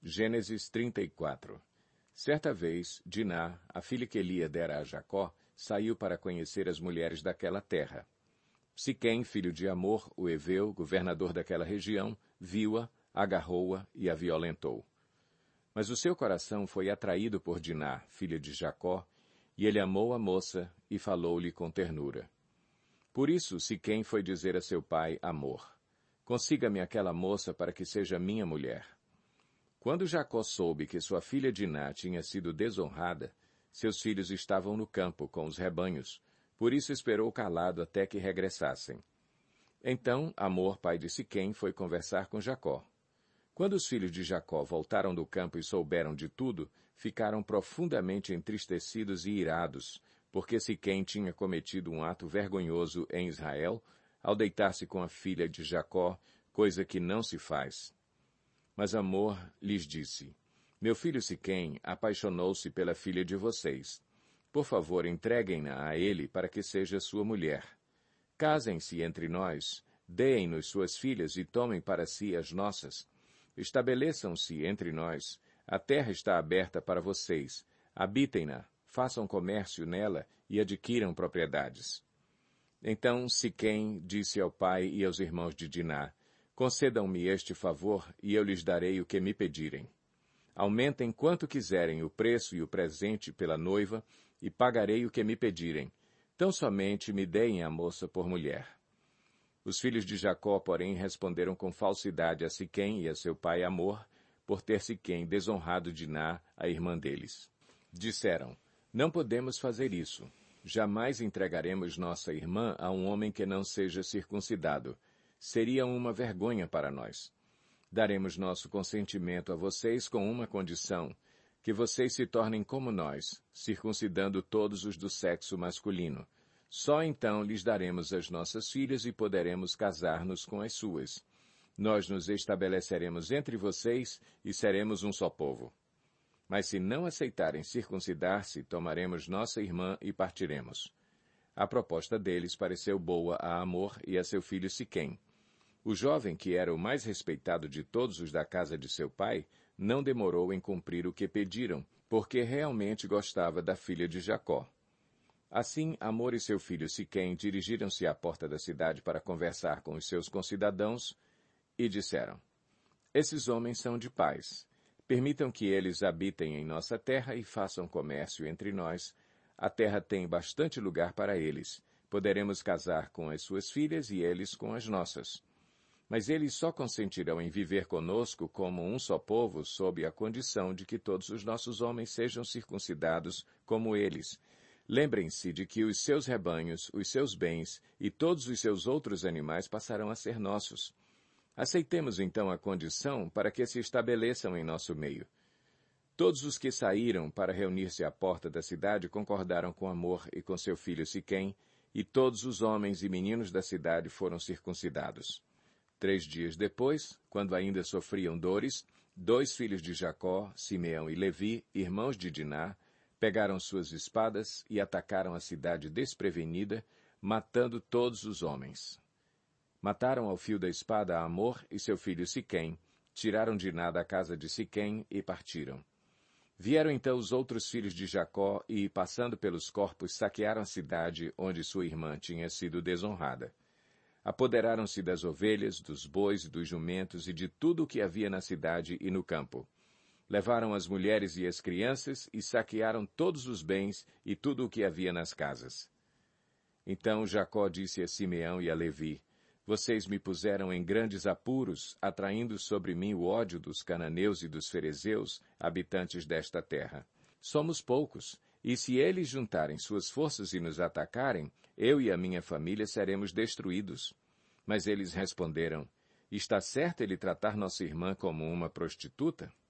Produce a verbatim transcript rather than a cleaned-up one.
Gênesis trinta e quatro. Certa vez, Diná, a filha que Lia dera a Jacó, saiu para conhecer as mulheres daquela terra. Siquém, filho de Amor, o heveu, governador daquela região, viu-a, agarrou-a e a violentou. Mas o seu coração foi atraído por Diná, filha de Jacó, e ele amou a moça e falou-lhe com ternura. Por isso Siquém foi dizer a seu pai Amor: consiga-me aquela moça para que seja minha mulher. Quando Jacó soube que sua filha Diná tinha sido desonrada, seus filhos estavam no campo com os rebanhos, por isso esperou calado até que regressassem. Então Amor, pai de Siquém, foi conversar com Jacó. Quando os filhos de Jacó voltaram do campo e souberam de tudo, ficaram profundamente entristecidos e irados, porque Siquém tinha cometido um ato vergonhoso em Israel, ao deitar-se com a filha de Jacó, coisa que não se faz. Mas Amor lhes disse: meu filho Siquém apaixonou-se pela filha de vocês. Por favor, entreguem-na a ele para que seja sua mulher. Casem-se entre nós, deem-nos suas filhas e tomem para si as nossas. Estabeleçam-se entre nós. A terra está aberta para vocês. Habitem-na, façam comércio nela e adquiram propriedades. Então Siquém disse ao pai e aos irmãos de Diná: concedam-me este favor e eu lhes darei o que me pedirem. Aumentem quanto quiserem o preço e o presente pela noiva, e pagarei o que me pedirem. Tão somente me deem a moça por mulher. Os filhos de Jacó, porém, responderam com falsidade a Siquém e a seu pai Amor, por ter Siquém desonrado Diná, a irmã deles. Disseram: não podemos fazer isso. Jamais entregaremos nossa irmã a um homem que não seja circuncidado. Seria uma vergonha para nós. Daremos nosso consentimento a vocês com uma condição: que vocês se tornem como nós, circuncidando todos os do sexo masculino. Só então lhes daremos as nossas filhas e poderemos casar-nos com as suas. Nós nos estabeleceremos entre vocês e seremos um só povo. Mas se não aceitarem circuncidar-se, tomaremos nossa irmã e partiremos. A proposta deles pareceu boa a Amor e a seu filho Siquém. O jovem, que era o mais respeitado de todos os da casa de seu pai, não demorou em cumprir o que pediram, porque realmente gostava da filha de Jacó. Assim, Amor e seu filho Siquém dirigiram-se à porta da cidade para conversar com os seus concidadãos e disseram: esses homens são de paz. Permitam que eles habitem em nossa terra e façam comércio entre nós. A terra tem bastante lugar para eles. Poderemos casar com as suas filhas e eles com as nossas. Mas eles só consentirão em viver conosco como um só povo sob a condição de que todos os nossos homens sejam circuncidados como eles. Lembrem-se de que os seus rebanhos, os seus bens e todos os seus outros animais passarão a ser nossos. Aceitemos então a condição para que se estabeleçam em nosso meio. Todos os que saíram para reunir-se à porta da cidade concordaram com Amor e com seu filho Siquém, e todos os homens e meninos da cidade foram circuncidados. Três dias depois, quando ainda sofriam dores, dois filhos de Jacó, Simeão e Levi, irmãos de Diná, pegaram suas espadas e atacaram a cidade desprevenida, matando todos os homens. Mataram ao fio da espada a Amor e seu filho Siquém, tiraram Diná da casa de Siquém e partiram. Vieram então os outros filhos de Jacó e, passando pelos corpos, saquearam a cidade onde sua irmã tinha sido desonrada. Apoderaram-se das ovelhas, dos bois e dos jumentos e de tudo o que havia na cidade e no campo. Levaram as mulheres e as crianças e saquearam todos os bens e tudo o que havia nas casas. Então Jacó disse a Simeão e a Levi: vocês me puseram em grandes apuros, atraindo sobre mim o ódio dos cananeus e dos ferezeus, habitantes desta terra. Somos poucos, e se eles juntarem suas forças e nos atacarem, eu e a minha família seremos destruídos. Mas eles responderam: está certo ele tratar nossa irmã como uma prostituta?